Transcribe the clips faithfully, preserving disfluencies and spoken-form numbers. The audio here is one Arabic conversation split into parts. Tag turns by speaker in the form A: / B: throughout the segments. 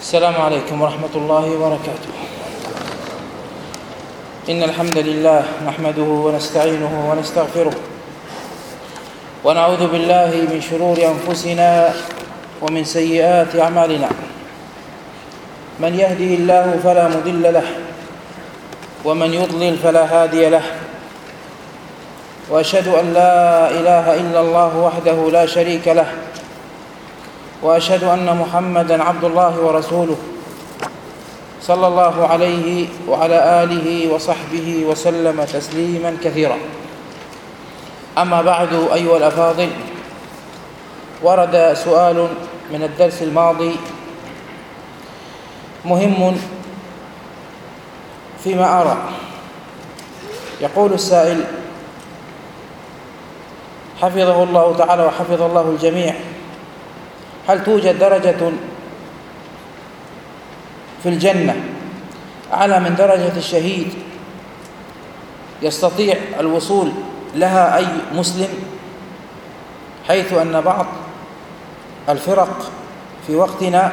A: السلام عليكم ورحمة الله وبركاته. إن الحمد لله نحمده ونستعينه ونستغفره ونعوذ بالله من شرور أنفسنا ومن سيئات أعمالنا. من يهده الله فلا مضل له ومن يضلل فلا هادي له، وأشهد أن لا إله إلا الله وحده لا شريك له، وأشهد أن محمدًا عبد الله ورسوله صلى الله عليه وعلى آله وصحبه وسلم تسليمًا كثيرا. أما بعد أيها الأفاضل، ورد سؤال من الدرس الماضي مهم فيما أرى. يقول السائل حفظه الله تعالى وحفظ الله الجميع: هل توجد درجة في الجنة أعلى من درجة الشهيد يستطيع الوصول لها أي مسلم؟ حيث أن بعض الفرق في وقتنا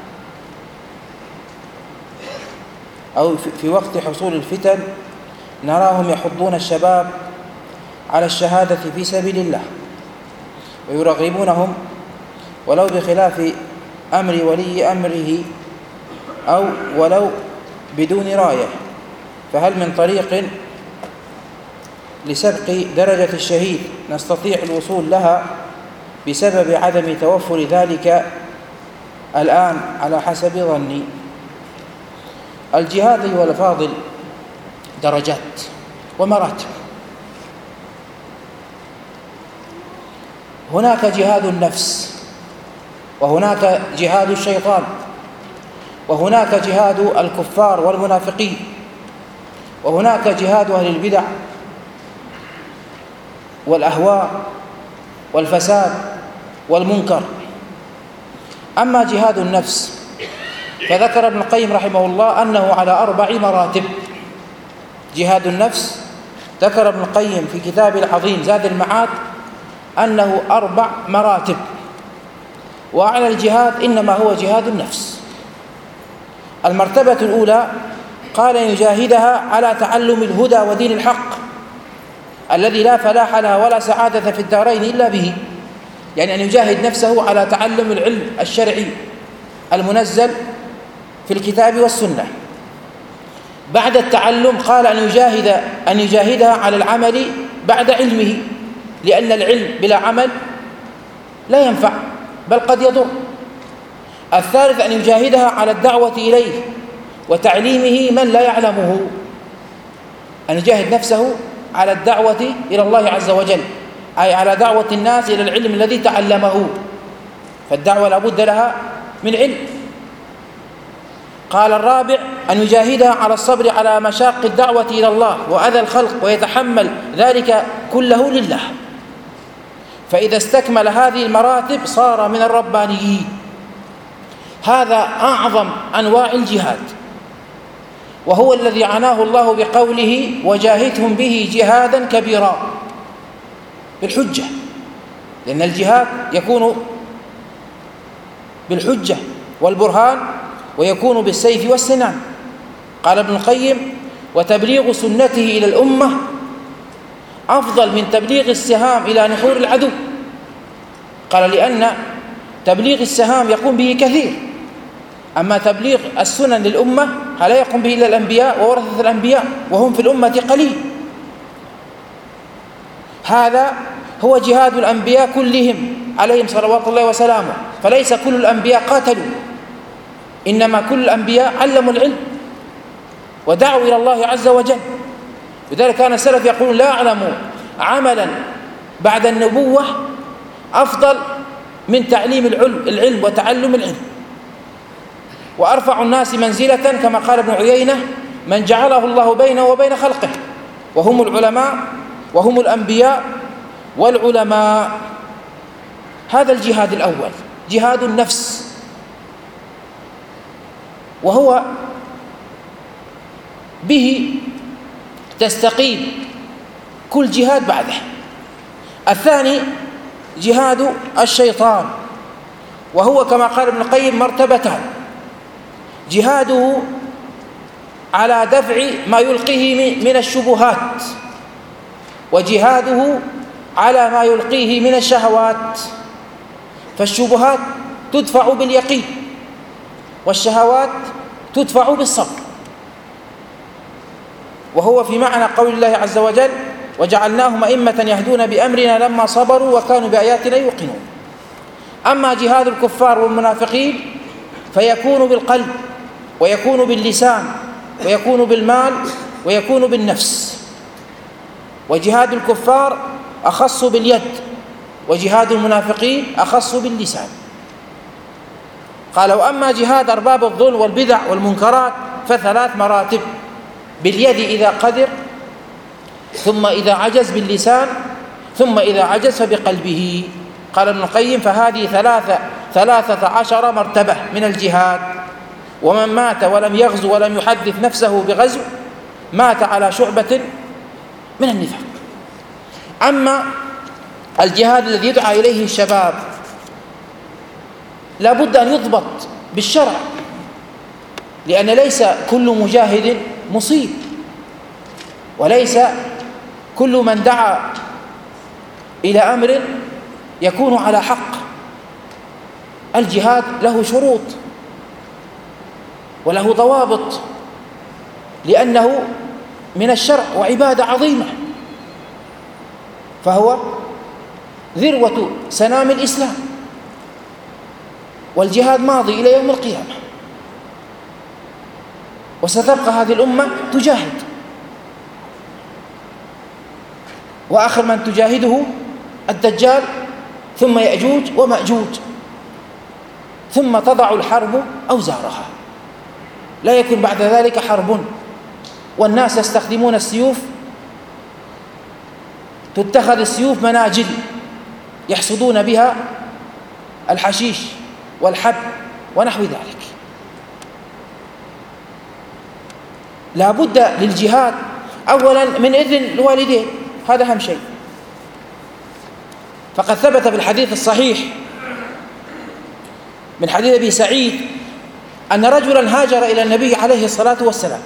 A: أو في وقت حصول الفتن نراهم يحضون الشباب على الشهادة في سبيل الله ويرغبونهم ولو بخلاف أمر ولي أمره أو ولو بدون راية. فهل من طريق لسبق درجة الشهيد نستطيع الوصول لها بسبب عدم توفر ذلك الآن على حسب ظني؟ الجهاد أيها الأفاضل درجات ومراتب. هناك جهاد النفس، وهناك جهاد الشيطان، وهناك جهاد الكفار والمنافقين، وهناك جهاد أهل البدع والأهواء والفساد والمنكر. أما جهاد النفس فذكر ابن القيم رحمه الله أنه على أربع مراتب. جهاد النفس ذكر ابن القيم في كتابه العظيم زاد المعاد أنه أربع مراتب، وأعلى الجهاد إنما هو جهاد النفس. المرتبة الأولى قال يجاهدها على تعلم الهدى ودين الحق الذي لا فلاح لها ولا سعادة في الدارين إلا به، يعني أن يجاهد نفسه على تعلم العلم الشرعي المنزل في الكتاب والسنة. بعد التعلم قال أن يجاهد أن يجاهدها على العمل بعد علمه، لأن العلم بلا عمل لا ينفع بل قد يضر. الثالث أن يجاهدها على الدعوة إليه وتعليمه من لا يعلمه، أن يجاهد نفسه على الدعوة إلى الله عز وجل، أي على دعوة الناس إلى العلم الذي تعلمه، فالدعوة لا بد لها من علم. قال الرابع أن يجاهدها على الصبر على مشاق الدعوة إلى الله وأذى الخلق ويتحمل ذلك كله لله. فإذا استكمل هذه المراتب صار من الربانيين. هذا أعظم أنواع الجهاد، وهو الذي عناه الله بقوله وجاهدهم به جهادا كبيرا بالحجة، لأن الجهاد يكون بالحجة والبرهان ويكون بالسيف والسنان. قال ابن القيم وتبليغ سنته إلى الأمة أفضل من تبليغ السهام إلى نحور العدو. قال لأن تبليغ السهام يقوم به كثير، أما تبليغ السنن للأمة لا يقوم به إلا الأنبياء وورثة الأنبياء، وهم في الأمة قليل. هذا هو جهاد الأنبياء كلهم عليهم صلوات الله وسلامه، فليس كل الأنبياء قاتلوا، إنما كل الأنبياء علموا العلم ودعوا إلى الله عز وجل. لذلك كان السلف يقولون لا أعلم عملا بعد النبوة أفضل من تعليم العلم وتعلم العلم. وأرفع الناس منزلة كما قال ابن عيينة من جعله الله بينه وبين خلقه، وهم العلماء وهم الأنبياء والعلماء. هذا الجهاد الأول جهاد النفس، وهو به تستقيم كل جهاد بعده. الثاني جهاد الشيطان، وهو كما قال ابن القيم مرتبتان: جهاده على دفع ما يلقيه من الشبهات، وجهاده على ما يلقيه من الشهوات. فالشبهات تدفع باليقين، والشهوات تدفع بالصبر، وهو في معنى قول الله عز وجل: وجعلناهم أئمة يهدون بأمرنا لما صبروا وكانوا بآياتنا يوقنون. أما جهاد الكفار والمنافقين فيكون بالقلب، ويكون باللسان، ويكون بالمال، ويكون بالنفس. وجهاد الكفار أخص باليد، وجهاد المنافقين أخص باللسان. قال: وأما جهاد أرباب الظلم والبدع والمنكرات فثلاث مراتب: باليد إذا قدر، ثم إذا عجز باللسان، ثم إذا عجز فبقلبه. قال ابن القيم: فهذه ثلاثة ثلاثة عشر مرتبة من الجهاد، ومن مات ولم يغزو ولم يحدث نفسه بغزو مات على شعبة من النفاق. أما الجهاد الذي يدعى إليه الشباب لا بد أن يضبط بالشرع، لأن ليس كل مجاهد مصيب، وليس كل من دعا إلى أمر يكون على حق. الجهاد له شروط وله ضوابط، لأنه من الشرع وعبادة عظيمة، فهو ذروة سنام الإسلام، والجهاد ماضي إلى يوم القيامة، وستبقى هذه الأمة تجاهد. وآخر من تجاهده الدجال، ثم يأجوج ومأجوج، ثم تضع الحرب أوزارها. لا يكون بعد ذلك حرب، والناس يستخدمون السيوف، تتخذ السيوف مناجل يحصدون بها الحشيش والحب ونحو ذلك. لا بد للجهاد أولا من إذن الوالدين، هذا أهم شيء. فقد ثبت في الحديث الصحيح من حديث أبي سعيد أن رجلا هاجر إلى النبي عليه الصلاة والسلام،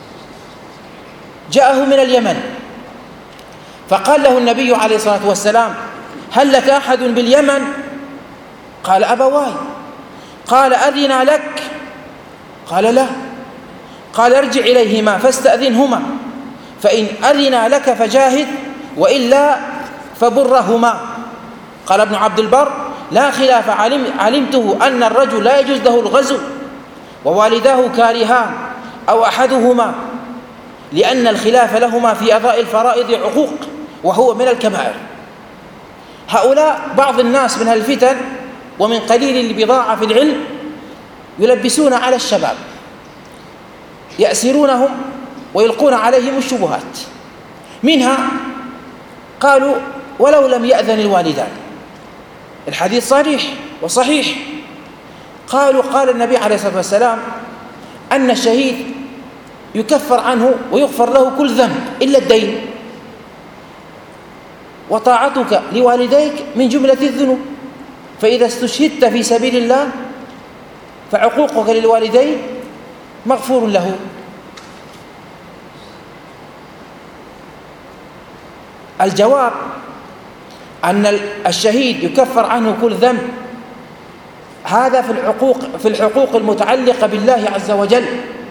A: جاءه من اليمن، فقال له النبي عليه الصلاة والسلام: هل لك أحد باليمن؟ قال: أبواي. قال: أذن لك؟ قال: لا. قال: ارجع إليهما فاستأذنهما، فإن أذن لك فجاهد، وإلا فبرهما. قال ابن عبد البر: لا خلاف، علم علمته أن الرجل لا يجوز له الغزو ووالداه كارهان أو أحدهما، لأن الخلاف لهما في أداء الفرائض عقوق، وهو من الكبائر. هؤلاء بعض الناس من الفتن ومن قليل البضاعة في العلم يلبسون على الشباب، يأسرونهم ويلقون عليهم الشبهات. منها قالوا: ولو لم يأذن الوالدان. الحديث صريح وصحيح. قالوا: قال النبي عليه الصلاة والسلام أن الشهيد يكفر عنه ويغفر له كل ذنب إلا الدين، وطاعتك لوالديك من جملة الذنوب، فإذا استشهدت في سبيل الله فعقوقك للوالدين مغفور له. الجواب أن الشهيد يكفر عنه كل ذنب، هذا في الحقوق في الحقوق المتعلقة بالله عز وجل.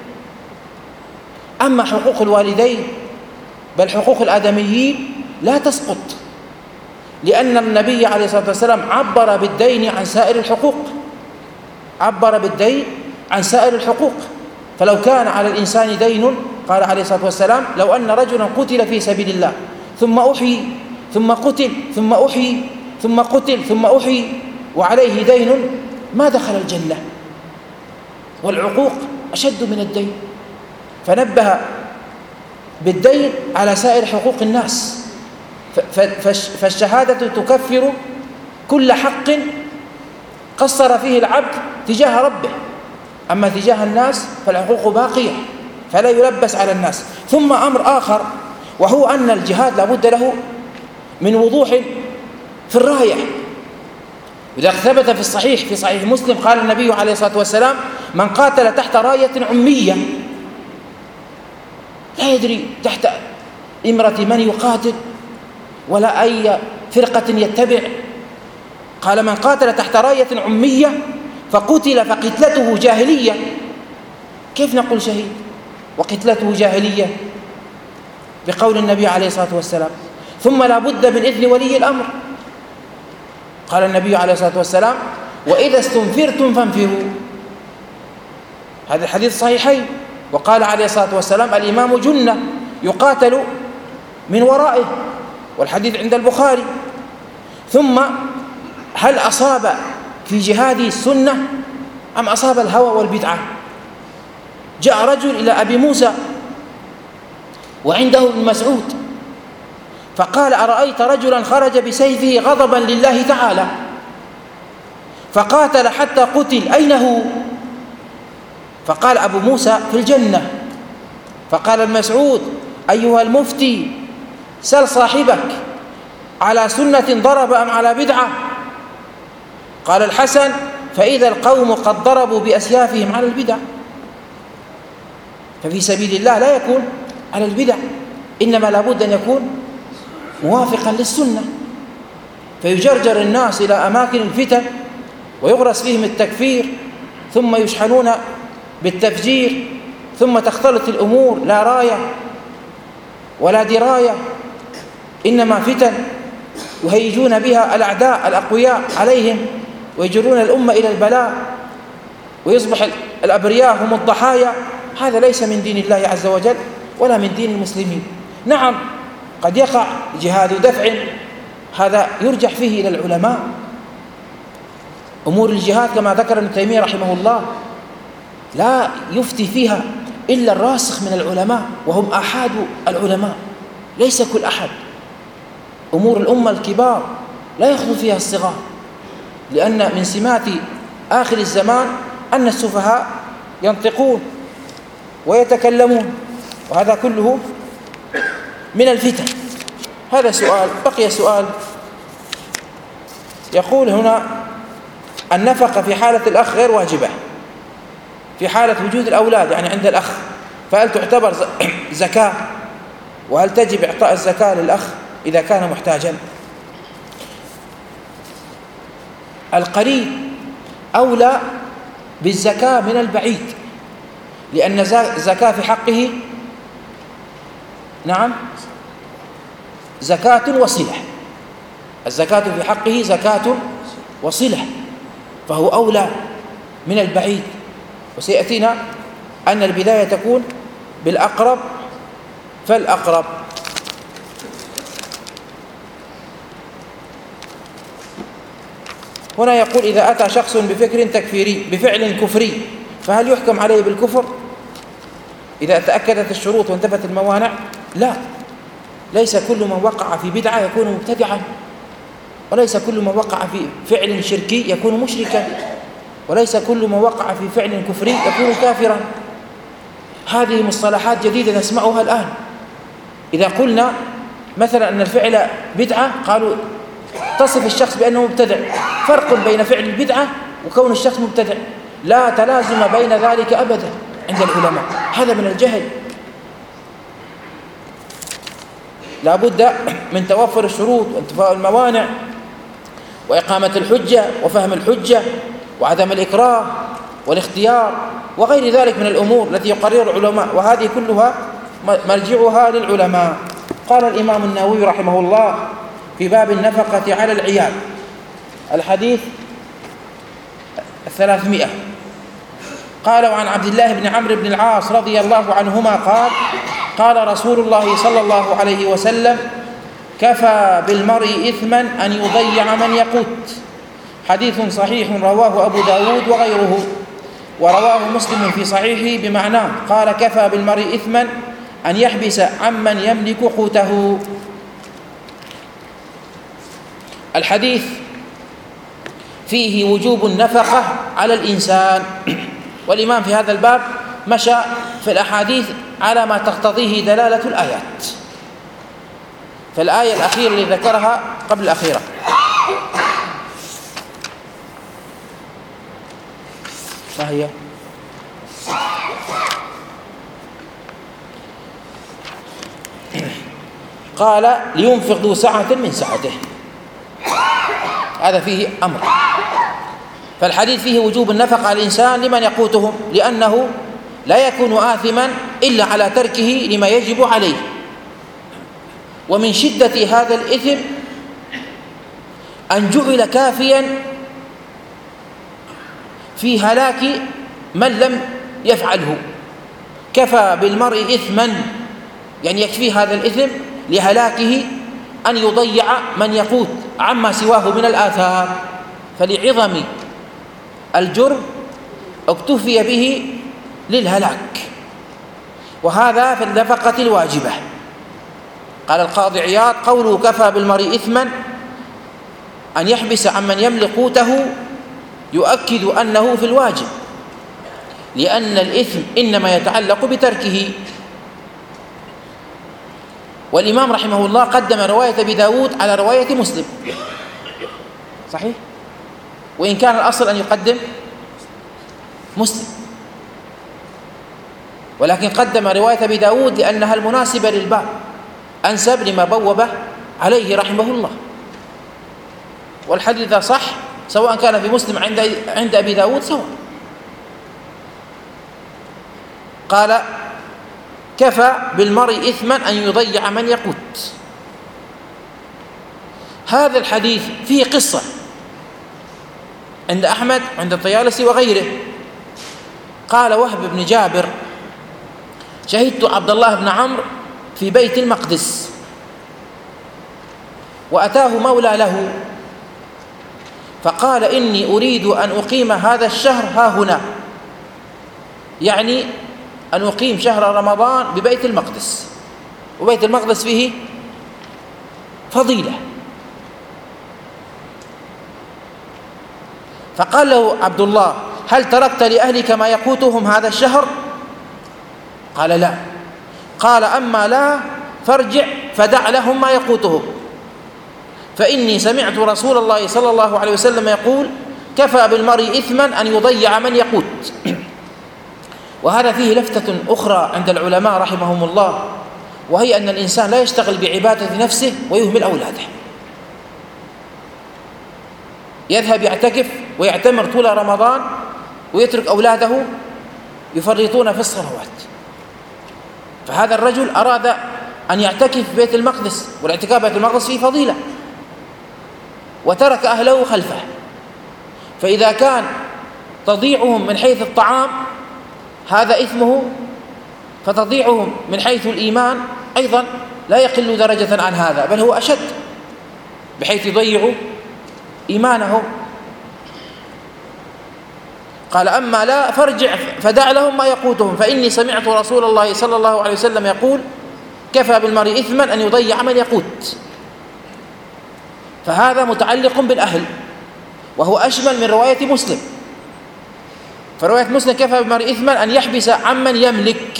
A: أما حقوق الوالدين بل حقوق الآدميين لا تسقط، لأن النبي عليه الصلاة والسلام عبر بالدين عن سائر الحقوق، عبر بالدين عن سائر الحقوق. فلو كان على الإنسان دين، قال عليه الصلاة والسلام: لو أن رجلا قتل في سبيل الله ثم أحيي ثم قتل ثم أحيي ثم قتل ثم أحيي وعليه دين ما دخل الجنة. والعقوق أشد من الدين، فنبه بالدين على سائر حقوق الناس. فالشهادة تكفر كل حق قصر فيه العبد تجاه ربه، أما تجاه الناس فالحقوق باقية، فلا يلبس على الناس. ثم أمر آخر، وهو أن الجهاد لابد له من وضوح في الراية. وإذا ثبت في الصحيح في صحيح مسلم قال النبي عليه الصلاة والسلام: من قاتل تحت راية عمية لا يدري تحت إمرة من يقاتل ولا أي فرقة يتبع، قال: من قاتل تحت راية عمية فقتل فقتلته جاهلية. كيف نقول شهيد وقتلته جاهلية بقول النبي عليه الصلاة والسلام؟ ثم لا بد من إذن ولي الأمر. قال النبي عليه الصلاة والسلام: وإذا استنفرتم فانفروا. هذا الحديث صحيحين. وقال عليه الصلاة والسلام: الإمام جنة يقاتل من ورائه، والحديث عند البخاري. ثم هل أصاب في جهاده السنة أم أصاب الهوى والبدعة؟ جاء رجل إلى أبي موسى وعنده ابن مسعود فقال: أرأيت رجلا خرج بسيفه غضبا لله تعالى فقاتل حتى قتل، أين هو؟ فقال أبو موسى: في الجنة. فقال المسعود: أيها المفتي، سل صاحبك على سنة ضرب أم على بدعة؟ قال الحسن: فإذا القوم قد ضربوا بأسيافهم على البدع. ففي سبيل الله لا يكون على البدع، إنما لابد أن يكون موافقا للسنة، فيجرجر الناس إلى أماكن الفتن ويغرس فيهم التكفير، ثم يشحنون بالتفجير، ثم تختلط الأمور، لا راية ولا دراية، إنما فتن يهيجون بها الأعداء الأقوياء عليهم ويجرون الأمة إلى البلاء، ويصبح الأبرياء هم الضحايا. هذا ليس من دين الله عز وجل ولا من دين المسلمين. نعم قد يقع جهاد دفع، هذا يرجع فيه إلى العلماء. أمور الجهاد كما ذكر ابن تيمية رحمه الله لا يفتي فيها إلا الراسخ من العلماء، وهم أحد العلماء، ليس كل أحد. أمور الأمة الكبار لا يخلو فيها الصغار، لأن من سمات آخر الزمان أن السفهاء ينطقون ويتكلمون، وهذا كله من الفتن. هذا سؤال. بقي سؤال يقول هنا: النفقة في حالة الأخ غير واجبة في حالة وجود الأولاد، يعني عند الأخ، فهل تعتبر زكاة؟ وهل تجب إعطاء الزكاة للأخ إذا كان محتاجا؟ القريب أولى بالزكاة من البعيد، لأن الزكاة في حقه نعم زكاة وصلة. الزكاة في حقه زكاة وصلة، فهو أولى من البعيد. وسيأتينا أن البداية تكون بالأقرب فالأقرب. هنا يقول: إذا أتى شخص بفكر تكفيري بفعل كفري فهل يحكم عليه بالكفر إذا تأكدت الشروط وانتفت الموانع؟ لا، ليس كل من وقع في بدعة يكون مبتدعا، وليس كل من وقع في فعل شركي يكون مشركا، وليس كل من وقع في فعل كفري يكون كافرا. هذه مصطلحات جديدة نسمعها الآن. إذا قلنا مثلا أن الفعل بدعة قالوا تصف الشخص بأنه مبتدع. فرق بين فعل البدعة وكون الشخص مبتدع، لا تلازم بين ذلك أبدا عند العلماء. هذا من الجهل. لا بد من توفر الشروط وانتفاء الموانع وإقامة الحجة وفهم الحجة وعدم الإكراه والاختيار وغير ذلك من الأمور التي يقررها العلماء، وهذه كلها مرجعها للعلماء. قال الإمام النووي رحمه الله في باب النفقة على العيال، الحديث الثلاثمائة، قال: وعن عبد الله بن عمرو بن العاص رضي الله عنهما قال: قال رسول الله صلى الله عليه وسلم: كفى بالمرء إثما أن يضيع من يقوت. حديث صحيح رواه أبو داود وغيره، ورواه مسلم في صحيحه بمعناه، قال: كفى بالمرء إثما أن يحبس عمن يملك قوته. الحديث فيه وجوب النفقة على الإنسان، والإمام في هذا الباب مشى في الأحاديث على ما تقتضيه دلالة الآيات. فالآية الأخيرة اللي ذكرها قبل الأخيرة: ما هي؟ قال لينفق ذو سعة من سعته، هذا فيه أمر. فالحديث فيه وجوب النفقة على الإنسان لمن يقوتهم، لأنه لا يكون آثما إلا على تركه لما يجب عليه. ومن شدة هذا الإثم أن جعل كافيا في هلاك من لم يفعله. كفى بالمرء إثما، يعني يكفي هذا الإثم لهلاكه أن يضيع من يقوت عما سواه من الآثام، فلعظم الجرم اكتفي به للهلاك، وهذا في النفقة الواجبة. قال القاضي عياض: قوله كفى بالمرء إثما أن يحبس عمن يملك قوته يؤكد أنه في الواجب، لأن الإثم إنما يتعلق بتركه. والإمام رحمه الله قدم رواية أبي داود على رواية مسلم، صحيح؟ وإن كان الأصل أن يقدم مسلم، ولكن قدم رواية أبي داود لأنها المناسبة للباب، أنسب لما بوب عليه رحمه الله. والحديث إذا صح سواء كان في مسلم عند عند أبي داود سواء. قال: كفى بالمرء إثما أن يضيع من يقوت. هذا الحديث فيه قصة عند أحمد عند الطيالسي وغيره. قال وهب بن جابر: شهدت عبد الله بن عمرو في بيت المقدس، وأتاه مولى له فقال: إني أريد أن أقيم هذا الشهر ها هنا، يعني أن أقيم شهر رمضان ببيت المقدس، وبيت المقدس فيه فضيلة. فقال له عبد الله: هل تركت لأهلك ما يقوتهم هذا الشهر؟ قال: لا. قال: أما لا فارجع فدع لهم ما يقوتهم، فإني سمعت رسول الله صلى الله عليه وسلم يقول: كفى بالمرء إثما أن يضيع من يقوت. وهذا فيه لفتة أخرى عند العلماء رحمهم الله، وهي أن الإنسان لا يشتغل بعبادة نفسه ويهمل أولاده. يذهب يعتكف ويعتمر طول رمضان ويترك أولاده يفرطون في الصلوات. فهذا الرجل أراد أن يعتكف في بيت المقدس، والاعتكاف بيت المقدس فيه فضيلة، وترك أهله خلفه. فإذا كان تضيعهم من حيث الطعام هذا إثمه، فتضيعهم من حيث الإيمان أيضا لا يقل درجة عن هذا، بل هو أشد، بحيث يضيعوا إيمانهم. قال: أما لا فارجع فدع لهم ما يقوتهم، فإني سمعت رسول الله صلى الله عليه وسلم يقول: كفى بالمرء إثما أن يضيع من يقوت. فهذا متعلق بالأهل، وهو أشمل من رواية مسلم. فرواية مسلم كفى بالمرء إثما أن يحبس عمن يملك،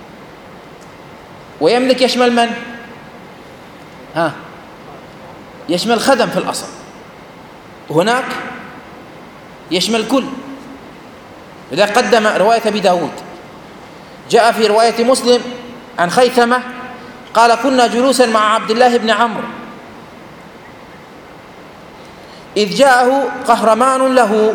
A: ويملك يشمل من؟ ها يشمل خدم في الأصل، هناك يشمل كل. إذا قدم رواية أبي داود. جاء في رواية مسلم عن خيثمة قال: كنا جلوسا مع عبد الله بن عمرو إذ جاءه قهرمان له،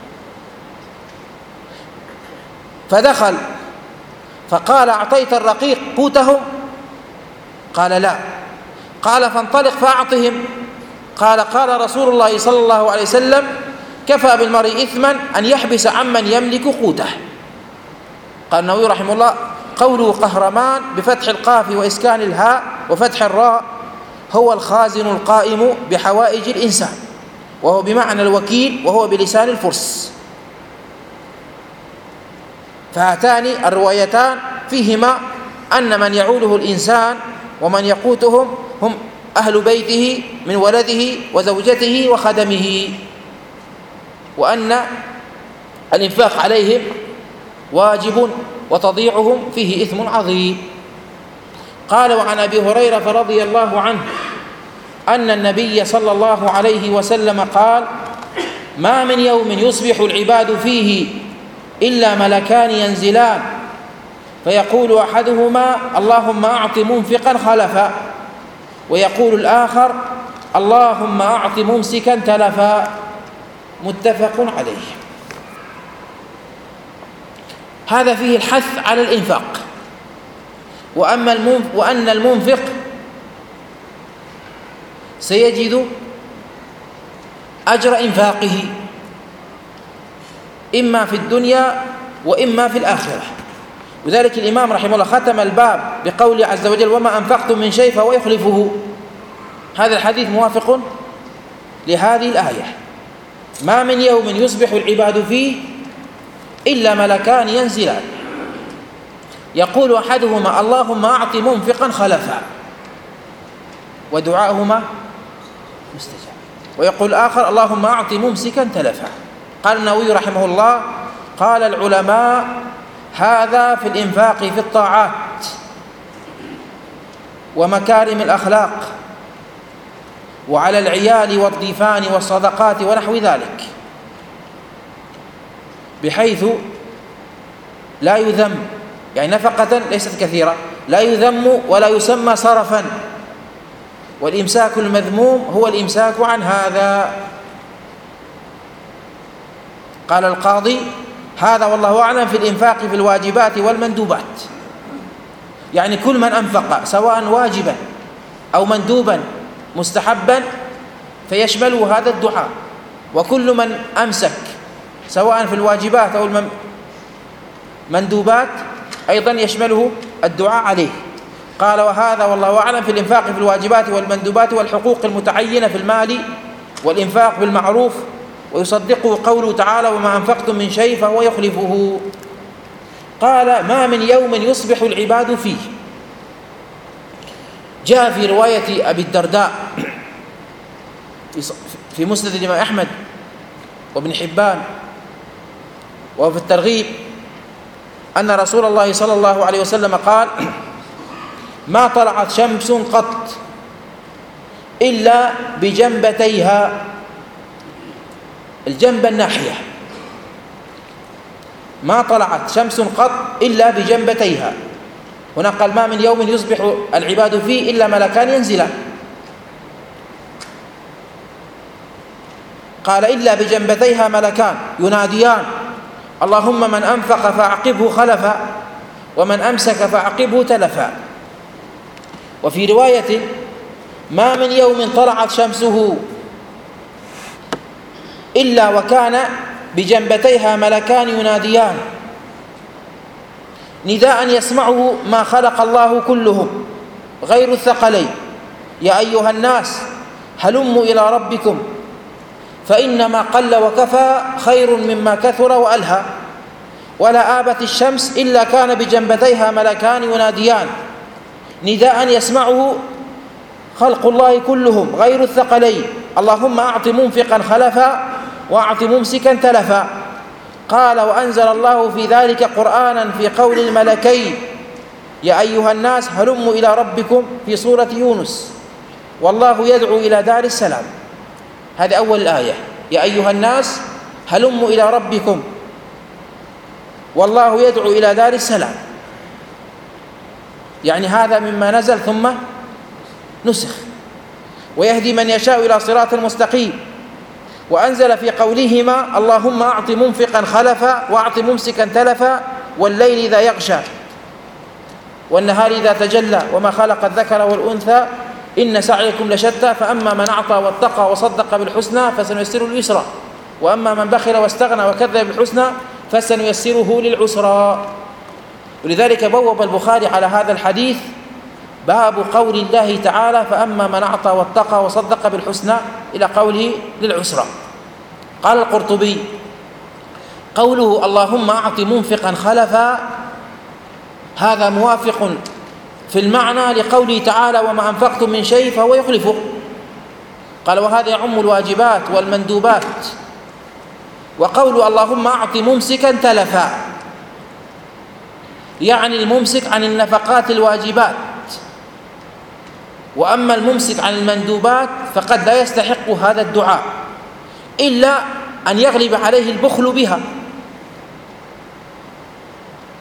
A: فدخل فقال: أعطيت الرقيق قوتهم؟ قال: لا. قال: فانطلق فأعطهم. قال: قال رسول الله صلى الله عليه وسلم: كفى بالمرء إثما أن يحبس عمن يملك قوته. قال النووي رحمه الله: قوله قهرمان بفتح القاف وإسكان الهاء وفتح الراء هو الخازن القائم بحوائج الإنسان، وهو بمعنى الوكيل، وهو بلسان الفرس. فهاتان الروايتان فيهما أن من يعوله الإنسان ومن يقوتهم هم أهل بيته من ولده وزوجته وخدمه، وأن الإنفاق عليهم واجب وتضييعهم فيه إثم عظيم. قال: وعن أبي هريرة رضي الله عنه أن النبي صلى الله عليه وسلم قال: ما من يوم يصبح العباد فيه إلا ملكان ينزلان فيقول أحدهما اللهم أعط منفقا خلفا، ويقول الآخر اللهم أعط ممسكا تلفا، متفق عليه. هذا فيه الحث على الإنفاق، وأما المنف وأن المنفق سيجد أجر إنفاقه إما في الدنيا وإما في الآخرة. وذلك الإمام رحمه الله ختم الباب بقوله عز وجل وما أنفقتم من شيء فهو يخلفه. هذا الحديث موافق لهذه الآية: ما من يوم يصبح العباد فيه إلا ملكان ينزلان يقول أحدهما اللهم أعط منفقا خلفا، ودعاؤهما مستجاب، ويقول الآخر اللهم أعط ممسكا تلفا. قال النووي رحمه الله: قال العلماء هذا في الإنفاق في الطاعات ومكارم الأخلاق وعلى العيال والضيفان والصدقات ونحو ذلك، بحيث لا يذم، يعني نفقة ليست كثيرة، لا يذم ولا يسمى صرفا، والإمساك المذموم هو الإمساك عن هذا. قال القاضي: هذا والله أعلم في الإنفاق في الواجبات والمندوبات، يعني كل من أنفق سواء واجبا أو مندوبا مستحبا فيشمله هذا الدعاء، وكل من أمسك سواء في الواجبات أو المندوبات أيضا يشمله الدعاء عليه. قال: وهذا والله أعلم في الإنفاق في الواجبات والمندوبات والحقوق المتعينة في المال والإنفاق بالمعروف، ويصدقه قوله تعالى وما أنفقتم من شيء فهو يخلفه. قال: ما من يوم يصبح العباد فيه. جاء في رواية أبي الدرداء في مسند الإمام أحمد وابن حبان وفي الترغيب أن رسول الله صلى الله عليه وسلم قال: ما طلعت شمس قط إلا بجنبتيها، الجنب الناحية، ما طلعت شمس قط إلا بجنبتيها. هنا قال: ما من يوم يصبح العباد فيه إلا ملكان ينزلان. قال: إلا بجنبتيها ملكان يناديان اللهم من أنفق فأعقبه خلفا ومن أمسك فأعقبه تلفا. وفي رواية: ما من يوم طلعت شمسه إلا وكان بجنبتيها ملكان يناديان نداء يسمعه ما خلق الله كلهم غير الثقلين: يا أيها الناس هلموا إلى ربكم فإنما قل وكفى خير مما كثر وألهى. ولا آبت الشمس إلا كان بجنبتيها ملكان يناديان نداء يسمعه خلق الله كلهم غير الثقلين: اللهم أعط منفقا خلفا وأعط ممسكا تلفا. قال: وأنزل الله في ذلك قرآنا في قول الملكين يا أيها الناس هلموا إلى ربكم في سورة يونس: والله يدعو إلى دار السلام. هذه أول الآية: يا أيها الناس هلموا إلى ربكم والله يدعو إلى دار السلام، يعني هذا مما نزل ثم نسخ، ويهدي من يشاء إلى صراط مستقيم. وأنزل في قولهما اللهم أعط منفقا خلفا وأعط ممسكا تلفا والليل إذا يغشى والنهار إذا تجلى وما خلق الذكر والأنثى إن سعيكم لشتى فأما من أعطى واتقى وصدق بالحسنى فسنيسره لليسرى وأما من بخل واستغنى وكذب بالحسنى فسنيسره للعسرى. ولذلك بوب البخاري على هذا الحديث باب قول الله تعالى فأما من أعطى واتقى وصدق بالحسنى إلى قوله للعسرى. قال القرطبي: قوله اللهم أعط منفقا خلفا هذا موافق في المعنى لقوله تعالى وما أنفقتم من شيء فهو يخلفه. قال: وهذا يعم الواجبات والمندوبات. وقول اللهم أعط ممسكا تلفا يعني الممسك عن النفقات الواجبات، وأما الممسك عن المندوبات فقد لا يستحق هذا الدعاء إلا أن يغلب عليه البخل بها،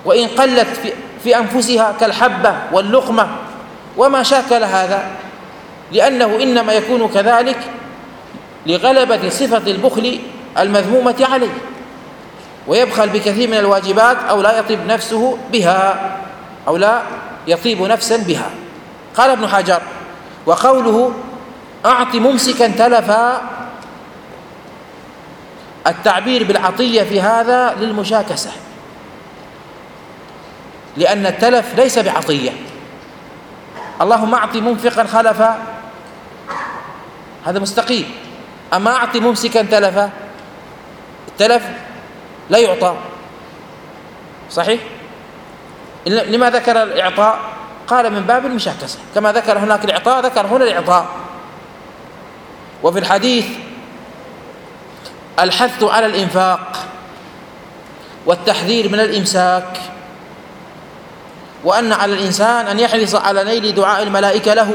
A: وإن قلت في, في أنفسها كالحبة واللقمة وما شاكل هذا، لأنه إنما يكون كذلك لغلبة صفة البخل المذمومة عليه، ويبخل بكثير من الواجبات أو لا يطيب نفسه بها أو لا يطيب نفسا بها. قال ابن حجر: وقوله أعط ممسكا تلفا، التعبير بالعطية في هذا للمشاكسة، لأن التلف ليس بعطية. اللهم أعط منفقا خلفا، هذا مستقيم. أما أعط ممسكا تلفا، التلف لا يعطى، صحيح؟ لما ذكر الإعطاء؟ قال من باب المشاكسة، كما ذكر هناك الإعطاء ذكر هنا الإعطاء. وفي الحديث الحث على الإنفاق والتحذير من الإمساك، وأن على الإنسان أن يحرص على نيل دعاء الملائكة له،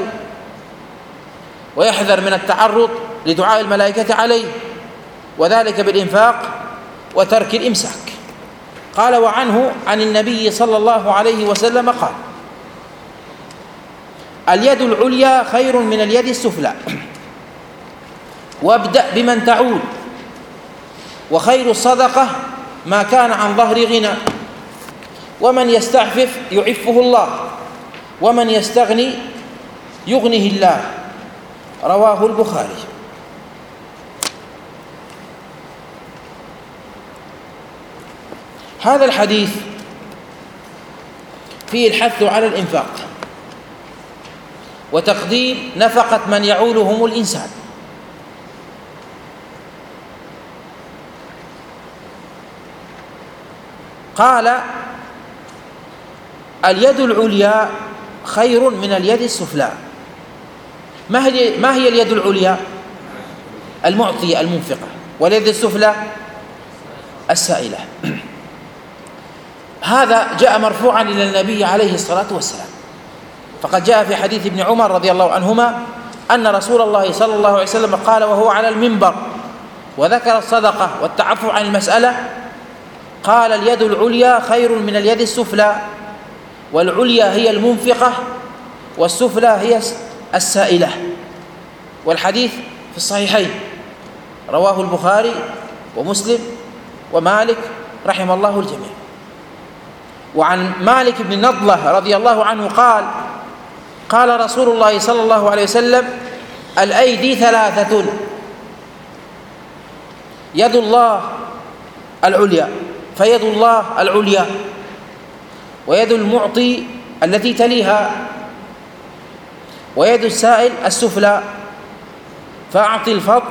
A: ويحذر من التعرض لدعاء الملائكة عليه، وذلك بالإنفاق وترك الإمساك. قال: وعنه عن النبي صلى الله عليه وسلم قال: اليد العليا خير من اليد السفلى، وابدأ بمن تعود، وخير الصدقة ما كان عن ظهر غنى، ومن يستعفف يعفه الله، ومن يستغني يغنه الله. رواه البخاري. هذا الحديث فيه الحث على الإنفاق وتقديم نفقة من يعولهم الإنسان. قال: اليد العليا خير من اليد السفلى. ما هي ما هي اليد العليا؟ المعطية المنفقة. واليد السفلى السائلة. هذا جاء مرفوعا إلى النبي عليه الصلاة والسلام، فقد جاء في حديث ابن عمر رضي الله عنهما أن رسول الله صلى الله عليه وسلم قال وهو على المنبر وذكر الصدقة والتعفف عن المسألة، قال: اليد العليا خير من اليد السفلى، والعليا هي المنفقة والسفلى هي السائلة. والحديث في الصحيحين، رواه البخاري ومسلم ومالك رحم الله الجميع. وعن مالك بن نضلة رضي الله عنه قال: قال رسول الله صلى الله عليه وسلم: الأيدي ثلاثة: يد الله العليا، فيد الله العليا، ويد المعطي التي تليها، ويد السائل السفلى، فأعطي الفضل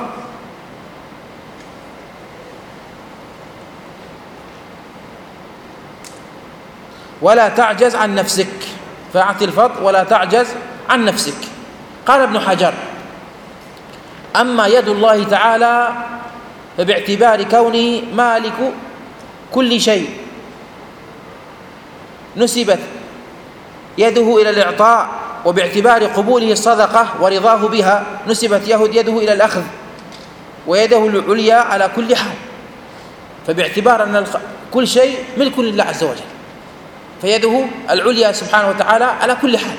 A: ولا تعجز عن نفسك، فأعطي الفضل ولا تعجز عن نفسك. قال ابن حجر: أما يد الله تعالى فباعتبار كونه مالك كل شيء نسبت يده إلى الإعطاء، وباعتبار قبوله الصدقة ورضاه بها نسبت يده إلى الأخذ، ويده العليا على كل حال، فباعتبار أن كل شيء ملك لله عز وجل، فيده العليا سبحانه وتعالى على كل حال.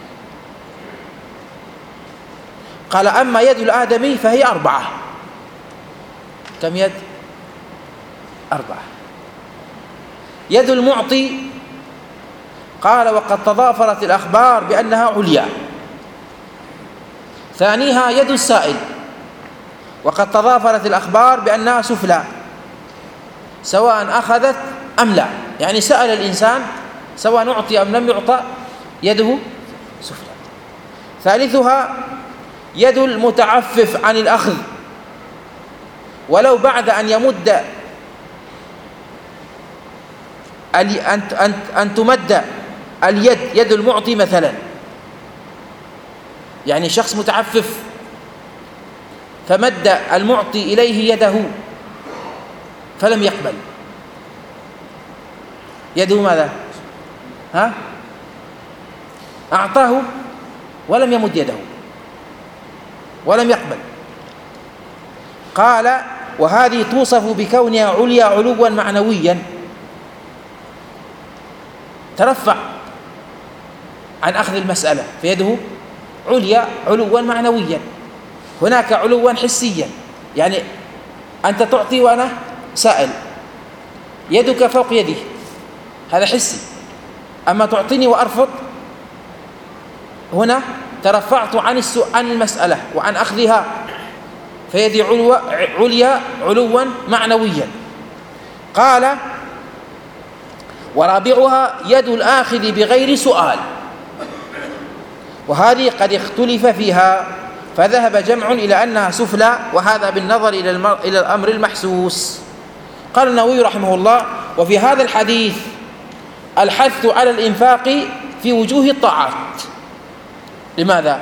A: قال: أما يد الآدمي فهي أربعة. كم يد؟ أربعة. يد المعطي، قال: وقد تضافرت الأخبار بأنها عليا. ثانيها يد السائل، وقد تضافرت الأخبار بأنها سفلى، سواء أخذت أم لا، يعني سأل الإنسان سواء أعطي أم لم يعطى يده سفلى. ثالثها يد المتعفف عن الأخذ، ولو بعد أن يمد أن أن تمد اليد، يد المعطي مثلا، يعني شخص متعفف فمد المعطي إليه يده فلم يقبل، يده ماذا؟ ها؟ أعطاه ولم يمد يده ولم يقبل. قال: وهذه توصف بكونها عليا علوا معنويا، ترفع عن أخذ المسألة فيده عليا علوا معنويا. هناك علوا حسيا، يعني أنت تعطي وأنا سائل، يدك فوق يدي، هذا حسي. أما تعطيني وأرفض، هنا ترفعت عن عن المسألة وعن أخذها، فيدي علو عليا علوا معنويا. قال: ورابعها يد الآخذ بغير سؤال، وهذه قد اختلف فيها، فذهب جمع إلى أنها سفلى، وهذا بالنظر إلى إلى الأمر المحسوس. قال النووي رحمه الله: وفي هذا الحديث الحث على الإنفاق في وجوه الطاعات. لماذا؟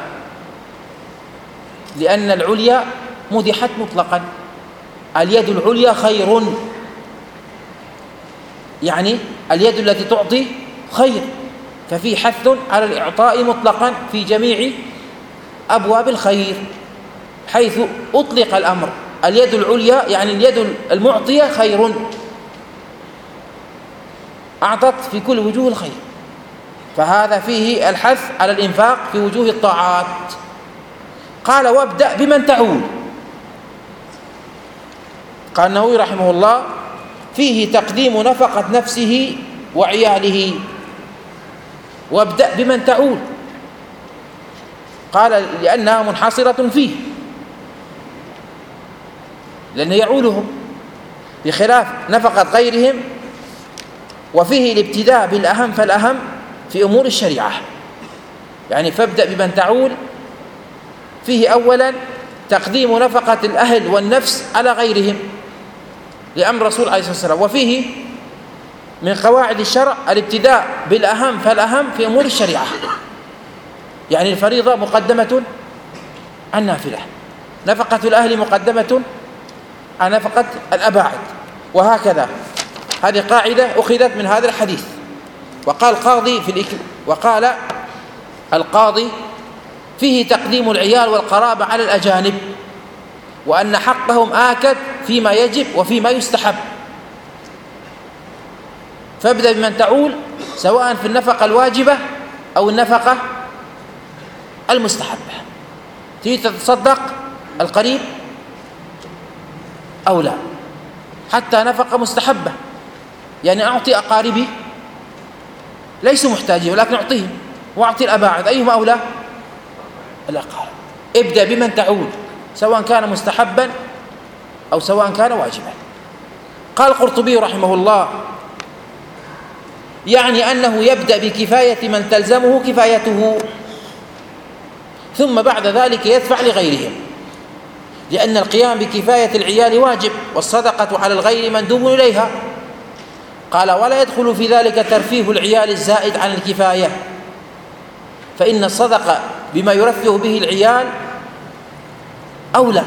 A: لأن العليا مدحت مطلقا، اليد العليا خير، يعني اليد التي تعطي خير، ففي حث على الإعطاء مطلقا في جميع أبواب الخير، حيث أطلق الأمر اليد العليا، يعني اليد المعطية خير، أعطت في كل وجوه الخير، فهذا فيه الحث على الإنفاق في وجوه الطاعات. قال: وابدأ بمن تعول. قال النووي رحمه الله: فيه تقديم نفقة نفسه وعياله. وابدأ بمن تعول، قال لأنها منحصرة فيه، لأنه يعولهم بخلاف نفقة غيرهم. وفيه الابتداء بالأهم فالأهم في أمور الشريعة، يعني فابدأ بمن تعول فيه أولا تقديم نفقة الأهل والنفس على غيرهم لأمر الرسول عليه الصلاة والسلام. وفيه من قواعد الشرع الابتداء بالأهم فالأهم في أمور الشريعة، يعني الفريضة مقدمة عن النافلة، نفقة الأهل مقدمة عن نفقة الأباعد، وهكذا. هذه قاعدة أخذت من هذا الحديث. وقال القاضي في الإك... وقال القاضي: فيه تقديم العيال والقرابة على الأجانب، وأن حقهم آكد فيما يجب وفيما يستحب. فابدأ بمن تعول، سواء في النفقة الواجبة أو النفقة المستحبة. تريد تتصدق القريب أو لا، حتى نفقة مستحبة، يعني أعطي أقاربي ليسوا محتاجين ولكن أعطيهم، وأعطي الأباعد، أيهما أولى؟ الأقارب. ابدأ بمن تعود، سواء كان مستحبا أو سواء كان واجبا. قال القرطبي رحمه الله: يعني أنه يبدأ بكفاية من تلزمه كفايته، ثم بعد ذلك يدفع لغيرهم، لأن القيام بكفاية العيال واجب، والصدقة على الغير مندوب إليها. قال: ولا يدخل في ذلك ترفيه العيال الزائد عن الكفاية، فإن الصدقة بما يرفه به العيال أولى.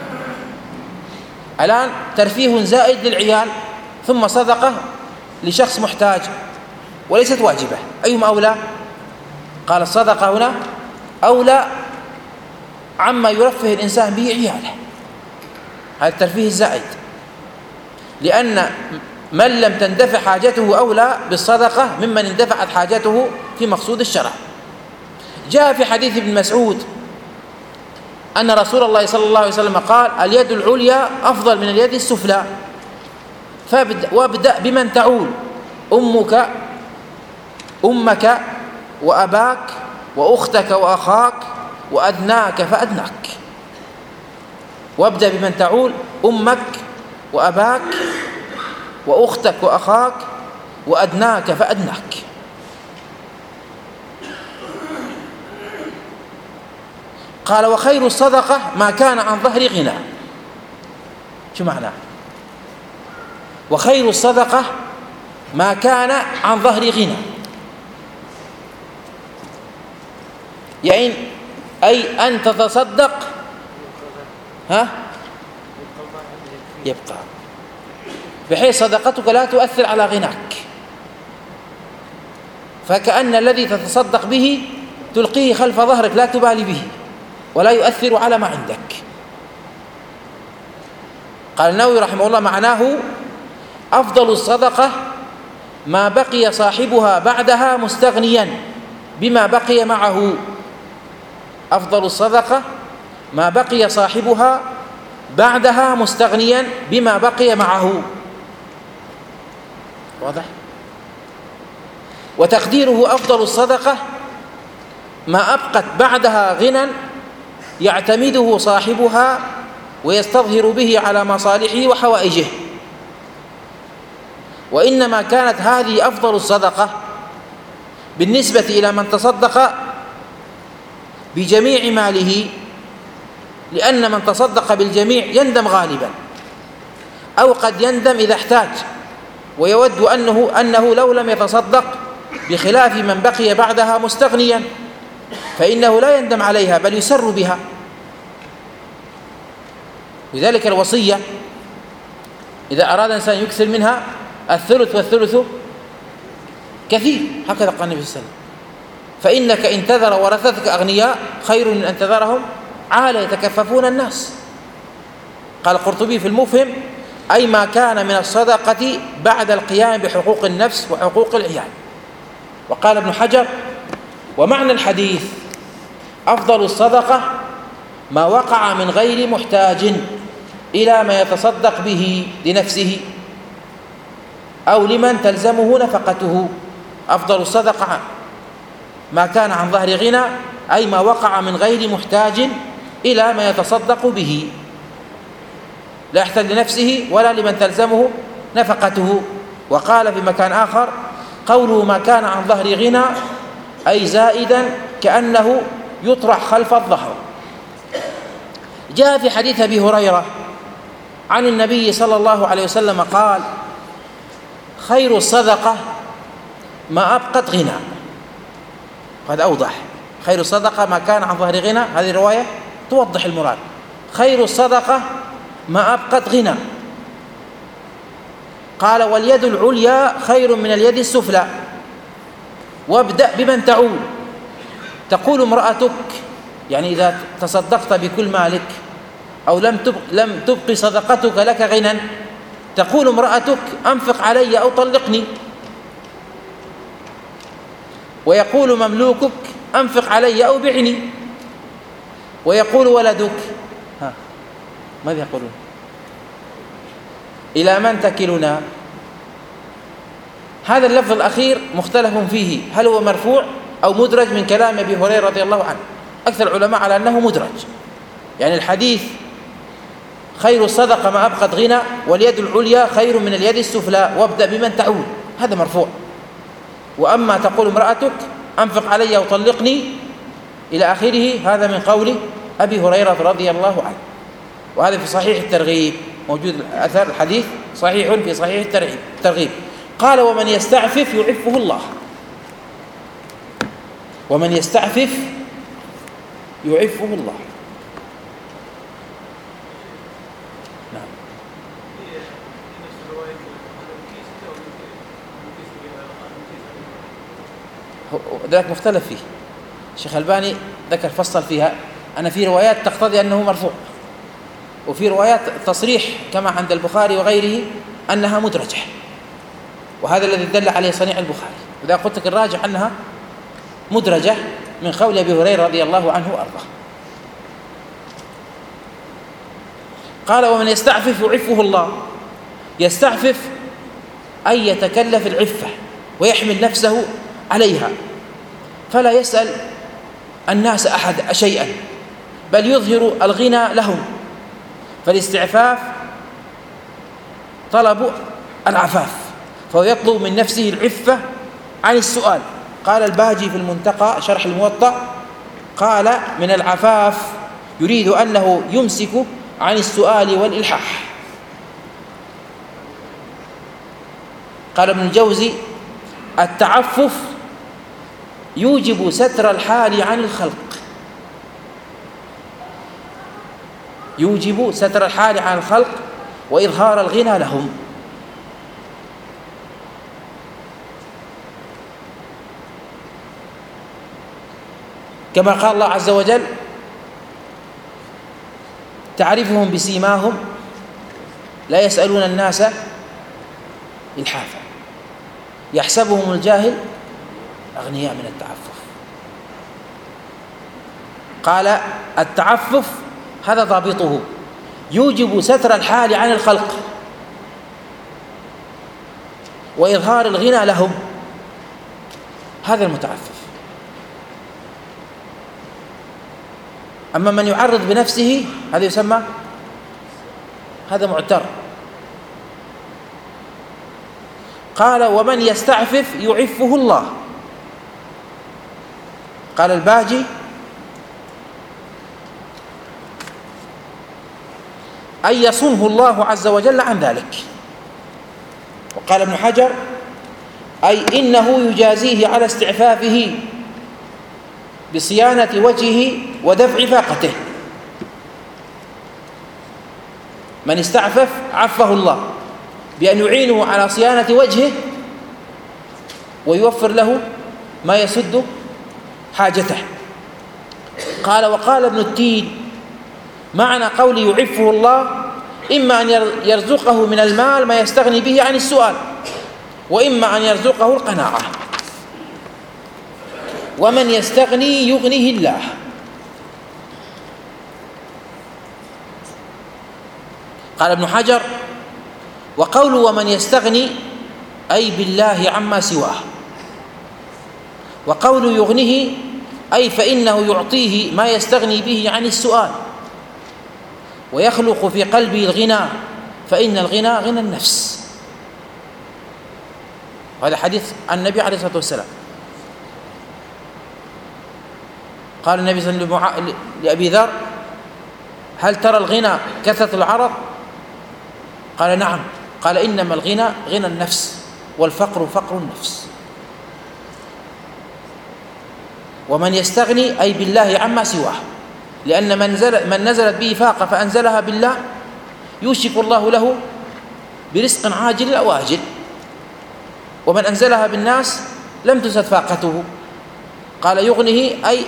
A: الآن ترفيه زائد للعيال ثم صدقة لشخص محتاج وليست واجبة، أيهما أولى؟ قال: الصدقة هنا أولى عما يرفه الإنسان به عياله، هذا الترفيه الزائد، لأن من لم تندفع حاجته أولى بالصدقة ممن اندفعت حاجته في مقصود الشرع. جاء في حديث ابن مسعود أن رسول الله صلى الله عليه وسلم قال: اليد العليا أفضل من اليد السفلى. وابدأ بمن تعول، أمك أمك وأباك وأختك وأخاك وأدناك فأدناك. وابدأ بمن تعول، أمك وأباك وأختك وأخاك وأدناك فأدناك. قال: وخير الصدقة ما كان عن ظهر غنى. شو معناه؟ وخير الصدقة ما كان عن ظهر غنى، يعني أي أن تتصدق ها يبقى، بحيث صدقتك لا تؤثر على غناك، فكأن الذي تتصدق به تلقيه خلف ظهرك، لا تبالي به ولا يؤثر على ما عندك. قال النووي رحمه الله: معناه أفضل الصدقة ما بقي صاحبها بعدها مستغنيا بما بقي معه. أفضل الصدقة ما بقي صاحبها بعدها مستغنيا بما بقي معه. واضح؟ وتقديره أفضل الصدقة ما أبقت بعدها غنى يعتمده صاحبها ويستظهر به على مصالحه وحوائجه. وإنما كانت هذه أفضل الصدقة بالنسبة إلى من تصدق بجميع ماله، لأن من تصدق بالجميع يندم غالبا، أو قد يندم إذا احتاج ويود أنه, أنه لو لم يتصدق، بخلاف من بقي بعدها مستغنيا فإنه لا يندم عليها بل يسر بها. لذلك الوصية إذا أراد الإنسان يكثر منها الثلث والثلث كثير، هكذا قال النبي صلى الله عليه وسلم: فإنك إن تذر ورثتك أغنياء خير من أن تذرهم عالة يتكففون الناس. قال القرطبي في المفهم: أي ما كان من الصدقة بعد القيام بحقوق النفس وحقوق العيال. وقال ابن حجر: ومعنى الحديث أفضل الصدقة ما وقع من غير محتاج إلى ما يتصدق به لنفسه أو لمن تلزمه نفقته. أفضل الصدقة ما كان عن ظهر غنى، أي ما وقع من غير محتاج إلى ما يتصدق به، لا يحتاج لنفسه ولا لمن تلزمه نفقته. وقال في مكان آخر: قوله ما كان عن ظهر غنى أي زائدا كأنه يطرح خلف الظهر. جاء في حديث أبي هريرة عن النبي صلى الله عليه وسلم قال: خير الصدقة ما أبقت غنى. قد أوضح: خير الصدقة ما كان عن ظهر غنى، هذه الرواية توضح المراد. خير الصدقة ما أبقت غنى. قال: واليد العليا خير من اليد السفلى. وابدأ بمن تعول. تقول امرأتك، يعني إذا تصدقت بكل مالك أو لم تبق لم تبق صدقتك لك غنى، تقول امرأتك: أنفق علي أو طلقني. ويقول مملوكك: أنفق علي أو بعني. ويقول ولدك: ها ماذا يقولون؟ إلى من تكلنا؟ هذا اللفظ الأخير مختلف فيه، هل هو مرفوع أو مدرج من كلام أبي هريرة رضي الله عنه. أكثر العلماء على أنه مدرج، يعني الحديث خير الصدقة ما أبقت غنى، واليد العليا خير من اليد السفلى، وابدأ بمن تعول، هذا مرفوع. وأما تقول امرأتك: أنفق علي وطلقني إلى آخره، هذا من قول أبي هريرة رضي الله عنه. وهذا في صحيح الترغيب، موجود أثر الحديث صحيح في صحيح الترغيب. قال: ومن يستعفف يعفه الله. ومن يستعفف يعفه الله. نعم. ذلك مختلف فيه. الشيخ الباني ذكر فصل فيها أن في روايات تقتضي أنه مرفوع، وفي روايات تصريح كما عند البخاري وغيره أنها مدرجة، وهذا الذي دل عليه صنيع البخاري. وإذا قلت لك الراجح أنها مدرجة من قول أبي هريرة رضي الله عنه وأرضاه. قال: ومن يستعفف يعفه الله. يستعفف أي يتكلف العفة ويحمل نفسه عليها، فلا يسأل الناس أحد شيئا، بل يظهر الغنى لهم. فالاستعفاف طلب العفاف، فهو يطلب من نفسه العفة عن السؤال. قال الباجي في المنتقى شرح الموطأ: قال: من العفاف يريد أنه يمسك عن السؤال والإلحاح. قال ابن الجوزي: التعفف يوجب ستر الحال عن الخلق، يوجب ستر الحال عن الخلق وإظهار الغنى لهم. كما قال الله عز وجل: تعرفهم يحسبهم الجاهل أغنياء من التعفف. قال التعفف هذا ضابطه يوجب ستر الحال عن الخلق وإظهار الغنى لهم، هذا المتعفف. أما من يعرض بنفسه هذا يسمى هذا معتر. قال ومن يستعفف يعفه الله. قال الباجي أن يصنه الله عز وجل عن ذلك. وقال ابن حجر أي إنه يجازيه على استعفافه بصيانة وجهه ودفع فاقته. من استعفف عفه الله بأن يعينه على صيانة وجهه ويوفر له ما يسد حاجته. قال وقال ابن التين معنى قول يعفه الله إما أن يرزقه من المال ما يستغني به عن السؤال، وإما أن يرزقه القناعة. ومن يستغني يغنيه الله. قال ابن حجر وقول ومن يستغني أي بالله عما سواه، وقول يغنيه أي فإنه يعطيه ما يستغني به عن السؤال ويخلق في قلبه الغنى، فإن الغنى غنى النفس. هذا حديث عن النبي عليه الصلاة والسلام. قال النبي صلى الله عليه وسلم لأبي ذر هل ترى الغنى كثرة العرض؟ قال نعم. قال إنما الغنى غنى النفس والفقر فقر النفس. ومن يستغني أي بالله عما سواه، لأن من, نزل من نزلت به فاقة فأنزلها بالله يوشك الله له برزق عاجل أو آجل، ومن أنزلها بالناس لم تزد فاقته. قال يغنه أي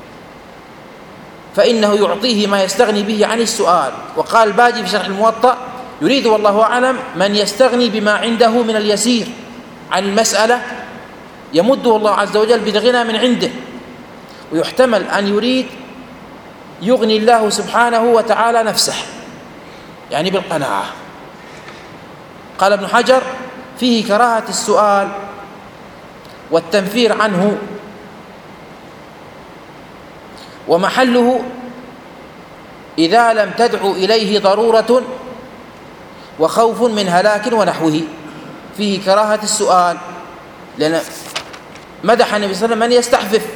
A: فإنه يعطيه ما يستغني به عن السؤال. وقال باجي في شرح الموطأ يريد والله أعلم من يستغني بما عنده من اليسير عن المسألة يمده الله عز وجل بالغنى من عنده، ويحتمل أن يريد يغني الله سبحانه وتعالى نفسه يعني بالقناعة. قال ابن حجر فيه كراهة السؤال والتنفير عنه، ومحله إذا لم تدعو إليه ضرورة وخوف من هلاك ونحوه. فيه كراهة السؤال، لأن مدح النبي صلى الله عليه وسلم من يستعفف،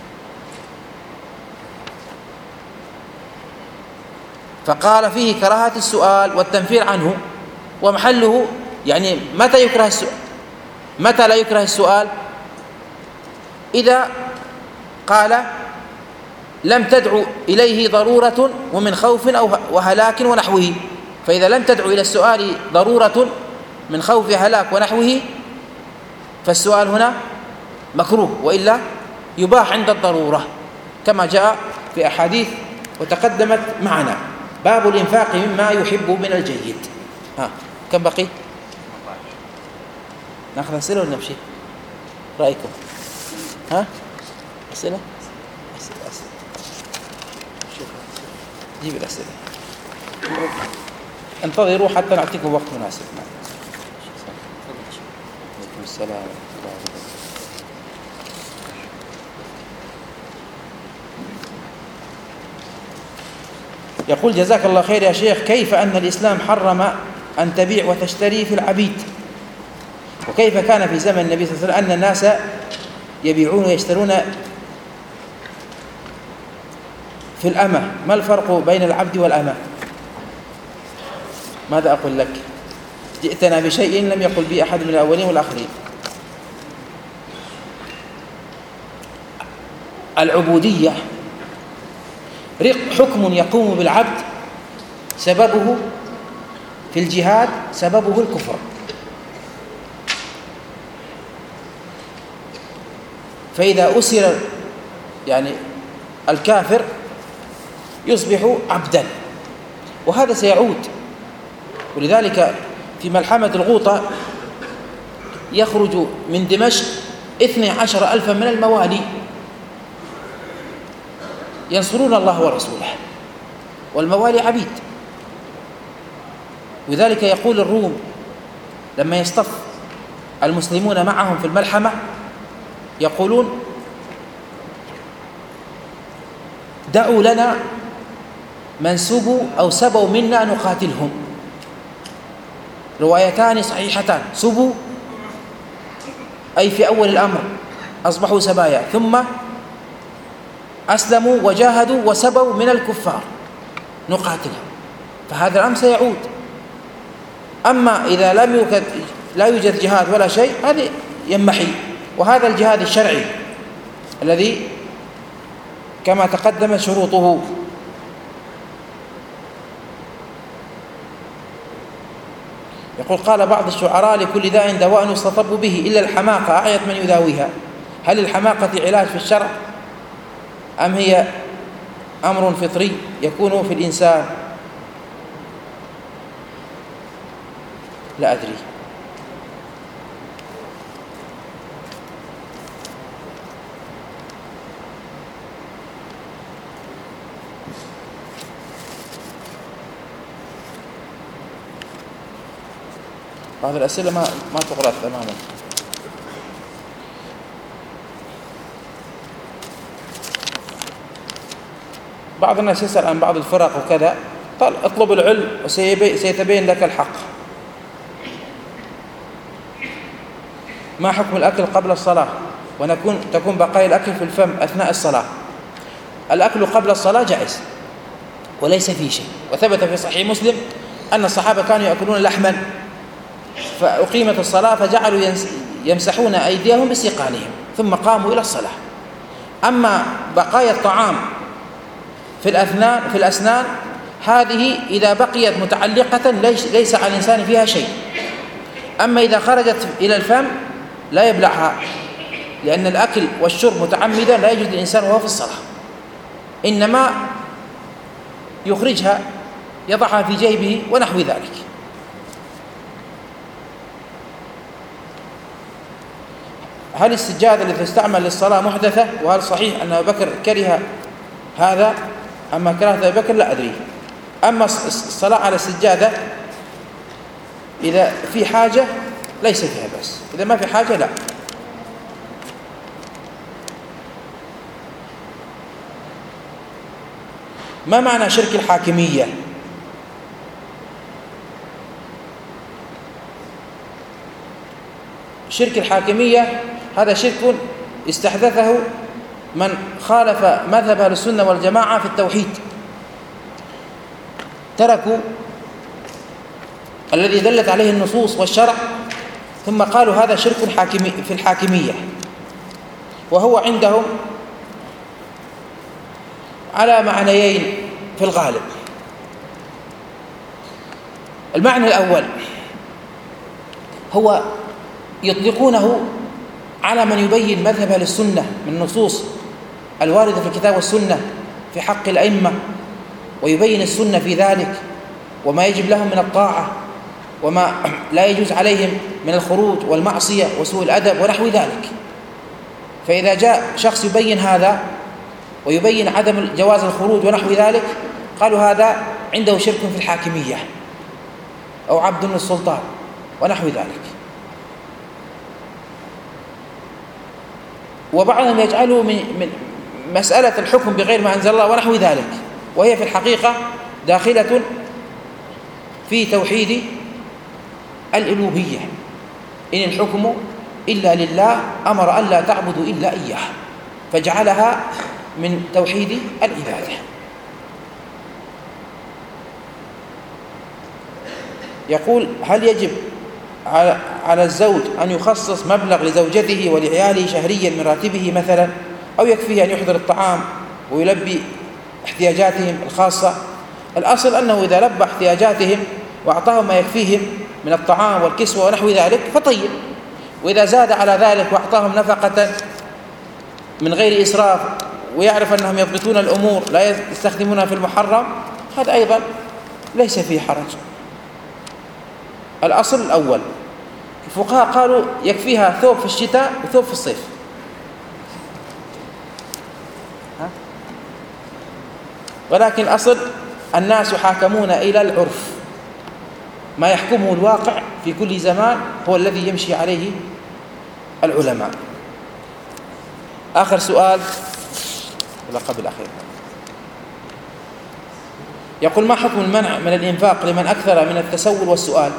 A: فقال فيه كراهة السؤال والتنفير عنه، ومحله يعني متى يكره السؤال متى لا يكره السؤال؟ إذا قال لم تدعو إليه ضرورة ومن خوف أو وهلاك ونحوه. فإذا لم تدعو إلى السؤال ضرورة من خوف هلاك ونحوه فالسؤال هنا مكروه، وإلا يباح عند الضرورة كما جاء في أحاديث وتقدمت معنا. باب الإنفاق مما يحب من الجيد. ها كم بقي؟ ناخذ أسئلة ولا نمشي؟ رأيكم؟ ها أسئلة؟ أسئلة أسئلة شوف جيب الأسئلة، انتظروا حتى نعطيكم وقت مناسب. عليكم السلام ورحمة الله وبركاته. يقول جزاك الله خير يا شيخ، كيف أن الإسلام حرم أن تبيع وتشتري في العبيد، وكيف كان في زمن النبي صلى الله عليه وسلم أن الناس يبيعون ويشترون في الأمة؟ ما الفرق بين العبد والأمة؟ ماذا أقول لك؟ جئتنا بشيء لم يقل به أحد من الأولين والآخرين. العبودية حكم يقوم بالعبد سببه في الجهاد سببه الكفر، فإذا أسر يعني الكافر يصبح عبدا، وهذا سيعود. ولذلك في ملحمة الغوطة يخرج من دمشق اثني عشر ألفا من الموالي ينصرون الله ورسوله، والموالي عبيد. وذلك يقول الروم لما يصطف المسلمون معهم في الملحمة يقولون دعوا لنا من سبوا أو سبوا منا نقاتلهم. روايتان صحيحتان، سبوا أي في أول الأمر أصبحوا سبايا، ثم أسلموا وجاهدوا وسبوا من الكفار نقاتلهم، فهذا الأمر سيعود. أما إذا لم يوجد لا يوجد جهاد ولا شيء هذا ينمحي. وهذا الجهاد الشرعي الذي كما تقدم شروطه. يقول قال بعض الشعراء لكل داء دواء يستطب به إلا الحماقة أعيت من يداويها. هل الحماقة علاج في الشرع أم هي أمر فطري يكون في الإنسان؟ لا أدري. بعض الأسئلة ما ما تقرأ تماما. بعض الناس يسأل عن بعض الفرق وكذا، قال اطلب العلم وسيتبين لك الحق. ما حكم الأكل قبل الصلاة ونكون تكون بقايا الأكل في الفم أثناء الصلاة؟ الأكل قبل الصلاة جائز وليس فيه شيء، وثبت في صحيح مسلم أن الصحابة كانوا يأكلون لحما فأقيمت الصلاة فجعلوا يمسحون أيديهم بسيقانهم ثم قاموا إلى الصلاة. أما بقايا الطعام في الأثنان في الأسنان هذه إذا بقيت متعلقة ليس على الإنسان فيها شيء. أما إذا خرجت إلى الفم لا يبلعها، لأن الأكل والشرب متعمدا لا يجوز للإنسان وهو في الصلاة، إنما يخرجها يضعها في جيبه ونحو ذلك. هل السجادة التي تستعمل للصلاة محدثة؟ وهل صحيح أن أبو بكر كره هذا أما كرهت أبو بكر؟ لا أدري. أما الصلاة على السجادة إذا في حاجة ليس فيها بس، إذا ما في حاجة لا. ما معنى شرك الحاكمية؟ شرك الحاكمية هذا شرك استحدثه من خالف مذهب أهل السنة والجماعة في التوحيد، تركوا الذي دلت عليه النصوص والشرع ثم قالوا هذا شرك حاكمي في الحاكمية، وهو عندهم على معنيين في الغالب. المعنى الأول هو يطلقونه على من يبين مذهب أهل السنة من النصوص الواردة في الكتاب والسنة في حق الأئمة، ويبين السنة في ذلك وما يجب لهم من الطاعة وما لا يجوز عليهم من الخروج والمعصية وسوء الأدب ونحو ذلك. فإذا جاء شخص يبين هذا ويبين عدم جواز الخروج ونحو ذلك قالوا هذا عنده شرك في الحاكمية أو عبد للسلطان ونحو ذلك. وبعضهم يجعله من مسألة الحكم بغير ما أنزل الله ونحو ذلك، وهي في الحقيقة داخلة في توحيد الألوهية. إن الحكم إلا لله أمر أن لا تعبدوا إلا إياه، فجعلها من توحيد العبادة. يقول هل يجب على الزوج أن يخصص مبلغ لزوجته ولعياله شهريا من راتبه مثلا، أو يكفيه أن يحضر الطعام ويلبي احتياجاتهم الخاصة؟ الأصل أنه إذا لبى احتياجاتهم وأعطاهم ما يكفيهم من الطعام والكسوة ونحو ذلك فطيب، وإذا زاد على ذلك وأعطاهم نفقة من غير إسراف ويعرف أنهم يضبطون الأمور لا يستخدمونها في المحرم هذا أيضا ليس فيه حرج. الأصل الأول. الفقهاء قالوا يكفيها ثوب في الشتاء وثوب في الصيف. ولكن أصل الناس يحاكمون إلى العرف، ما يحكمه الواقع في كل زمان هو الذي يمشي عليه العلماء. آخر سؤال ولا قبل الأخير، يقول: ما حكم المنع من الإنفاق لمن أكثر من التسول والسؤال؟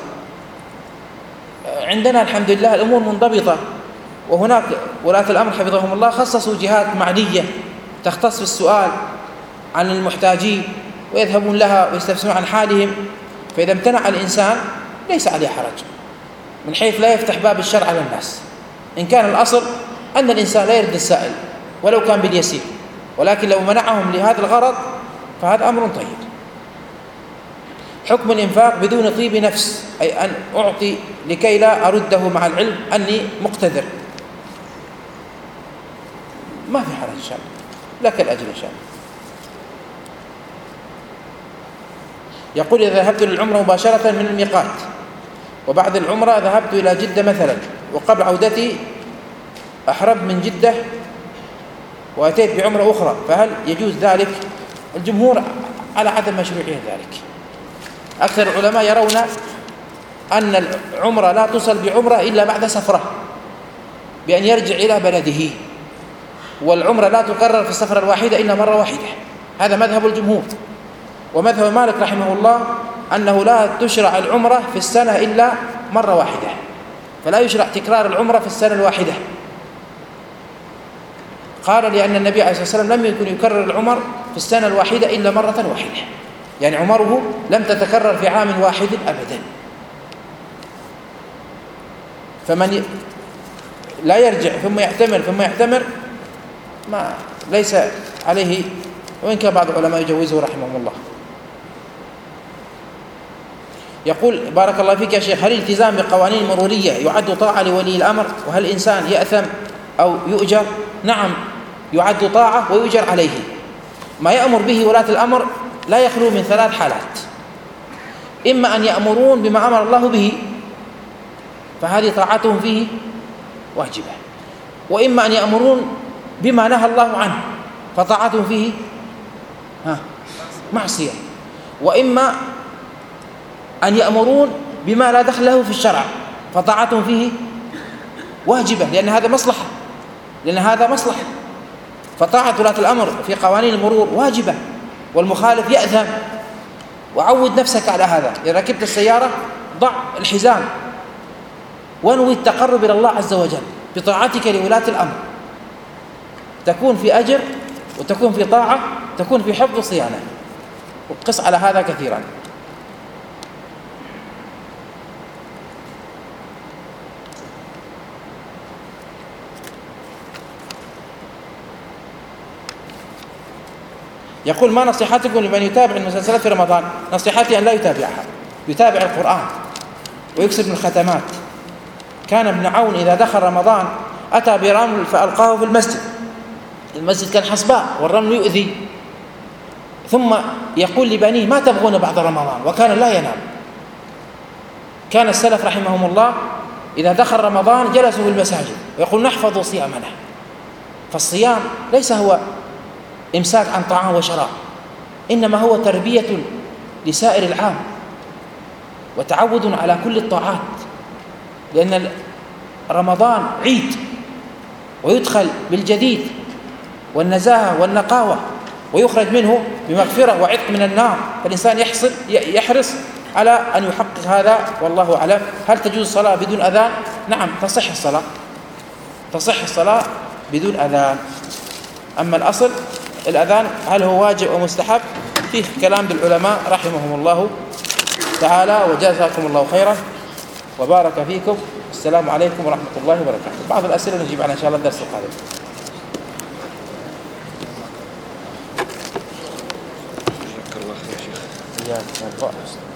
A: عندنا الحمد لله الأمور منضبطة، وهناك ولاة الأمر حفظهم الله خصصوا جهات معنية تختص في السؤال عن المحتاجين، ويذهبون لها ويستفسرون عن حالهم. فإذا امتنع الإنسان ليس عليه حرج، من حيث لا يفتح باب الشر على الناس. إن كان الأصل أن الإنسان لا يرد السائل ولو كان باليسير، ولكن لو منعهم لهذا الغرض فهذا أمر طيب. حكم الإنفاق بدون طيب نفس، أي أن أعطي لكي لا أرده مع العلم أني مقتدر، ما في حرج إن شاء الله، لك الأجر إن شاء الله. يقول: إذا ذهبت للعمرة مباشرة من الميقات، وبعد العمرة ذهبت إلى جدة مثلا، وقبل عودتي أحرمت من جدة وأتيت بعمرة أخرى، فهل يجوز ذلك؟ الجمهور على عدم مشروعية ذلك. أكثر العلماء يرون أن العمرة لا تصل بعمرة إلا بعد سفرة، بأن يرجع إلى بلده، والعمرة لا تكرر في السفرة الواحدة إلا مرة واحدة. هذا مذهب الجمهور. ومذهب مالك رحمه الله أنه لا تشرع العمرة في السنة إلا مرة واحدة، فلا يشرع تكرار العمرة في السنة الواحدة. قال: لأن النبي عليه الصلاة والسلام لم يكن يكرر العمر في السنة الواحدة إلا مرة واحدة، يعني عمره لم تتكرر في عام واحد أبدا. فمن لا يرجع ثم يعتمر ثم يعتمر ما ليس عليه، وإن كان بعض العلماء يجوزه رحمهم الله. يقول: بارك الله فيك يا شيخ، هل الالتزام بقوانين مرورية يعد طاعة لولي الأمر؟ وهل الإنسان يأثم أو يؤجر؟ نعم، يعد طاعة ويؤجر عليه. ما يأمر به ولاة الأمر لا يخلو من ثلاث حالات: إما أن يأمرون بما أمر الله به فهذه طاعتهم فيه واجبة، وإما أن يأمرون بما نهى الله عنه فطاعتهم فيه ها معصية، وإما أن يأمرون بما لا دخل له في الشرع فطاعتهم فيه واجبة، لأن هذا مصلحة لأن هذا مصلحة فطاعة ولاة الأمر في قوانين المرور واجبة، والمخالف يأثم. وعود نفسك على هذا. إذا ركبت السيارة ضع الحزام وانوي التقرب إلى الله عز وجل بطاعتك لولاة الأمر، تكون في أجر وتكون في طاعة، تكون في حفظ صيانة، وقس على هذا كثيرا. يقول: ما نصيحتكم لمن يتابع المسلسلات في رمضان؟ نصيحتي أن لا يتابعها، يتابع القرآن ويكسب من الختمات. كان ابن عون إذا دخل رمضان أتى برمل فألقاه في المسجد، المسجد كان حصباء والرمل يؤذي، ثم يقول لبنيه: ما تبغون بعد رمضان؟ وكان لا ينام. كان السلف رحمهم الله إذا دخل رمضان جلسوا في المساجد ويقول: نحفظ صيامنا. فالصيام ليس هو إمساك عن طعام وشراب، إنما هو تربية لسائر العام وتعود على كل الطاعات، لأن رمضان عيد ويدخل بالجديد والنزاهة والنقاوة ويخرج منه بمغفرة وعتق من النار، فالإنسان يحصل يحرص على أن يحقق هذا، والله أعلم. هل تجوز الصلاة بدون أذان؟ نعم، تصح الصلاة تصح الصلاة بدون أذان. أما الأصل الأذان هل هو واجب أو مستحب؟ فيه كلام للعلماء رحمهم الله تعالى، وجزاكم الله خيرا وبارك فيكم. السلام عليكم ورحمة الله وبركاته. بعض الأسئلة نجيب عنها إن شاء الله الدرس القادم. جزاك الله خير يا شيخ.